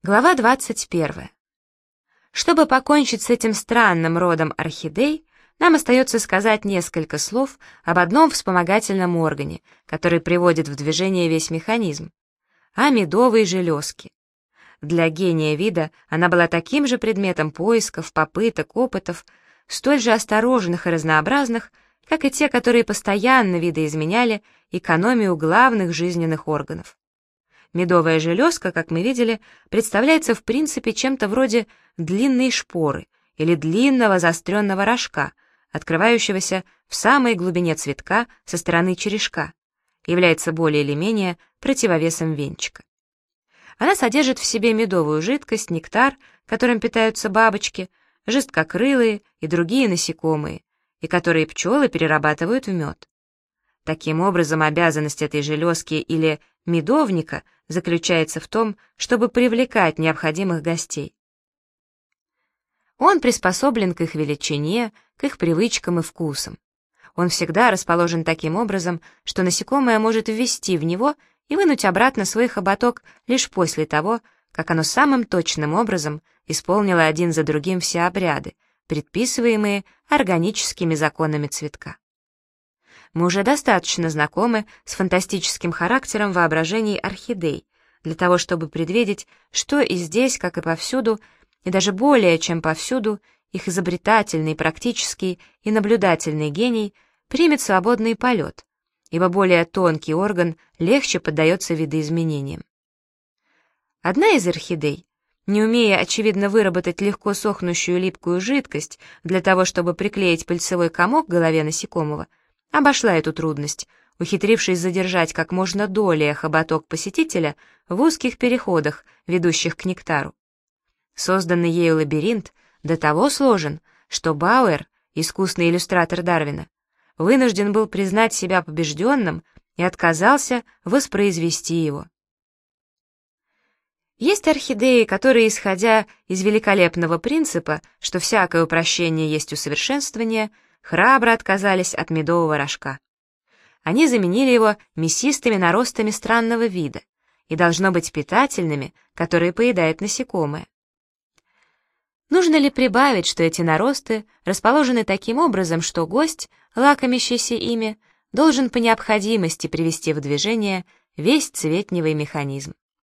Глава 21. Чтобы покончить с этим странным родом орхидей, нам остается сказать несколько слов об одном вспомогательном органе, который приводит в движение весь механизм — о медовой железке. Для гения вида она была таким же предметом поисков, попыток, опытов, столь же осторожных и разнообразных, как и те, которые постоянно видоизменяли экономию главных жизненных органов. Медовая железка, как мы видели, представляется в принципе чем-то вроде длинной шпоры или длинного заостренного рожка, открывающегося в самой глубине цветка со стороны черешка, является более или менее противовесом венчика. Она содержит в себе медовую жидкость, нектар, которым питаются бабочки, жесткокрылые и другие насекомые, и которые пчелы перерабатывают в мед. Таким образом, обязанность этой железки или медовника заключается в том, чтобы привлекать необходимых гостей. Он приспособлен к их величине, к их привычкам и вкусам. Он всегда расположен таким образом, что насекомое может ввести в него и вынуть обратно свой хоботок лишь после того, как оно самым точным образом исполнило один за другим все обряды, предписываемые органическими законами цветка. Мы уже достаточно знакомы с фантастическим характером воображений орхидей, для того, чтобы предвидеть, что и здесь, как и повсюду, и даже более чем повсюду, их изобретательный, практический и наблюдательный гений примет свободный полет, ибо более тонкий орган легче поддается видоизменениям. Одна из орхидей, не умея, очевидно, выработать легко сохнущую липкую жидкость для того, чтобы приклеить пыльцевой комок к голове насекомого, обошла эту трудность, ухитрившись задержать как можно долее хоботок посетителя в узких переходах, ведущих к нектару. Созданный ею лабиринт до того сложен, что Бауэр, искусный иллюстратор Дарвина, вынужден был признать себя побежденным и отказался воспроизвести его. Есть орхидеи, которые, исходя из великолепного принципа, что всякое упрощение есть усовершенствование, храбро отказались от медового рожка. Они заменили его мясистыми наростами странного вида и должно быть питательными, которые поедает насекомое. Нужно ли прибавить, что эти наросты расположены таким образом, что гость, лакомящийся ими, должен по необходимости привести в движение весь цветневый механизм?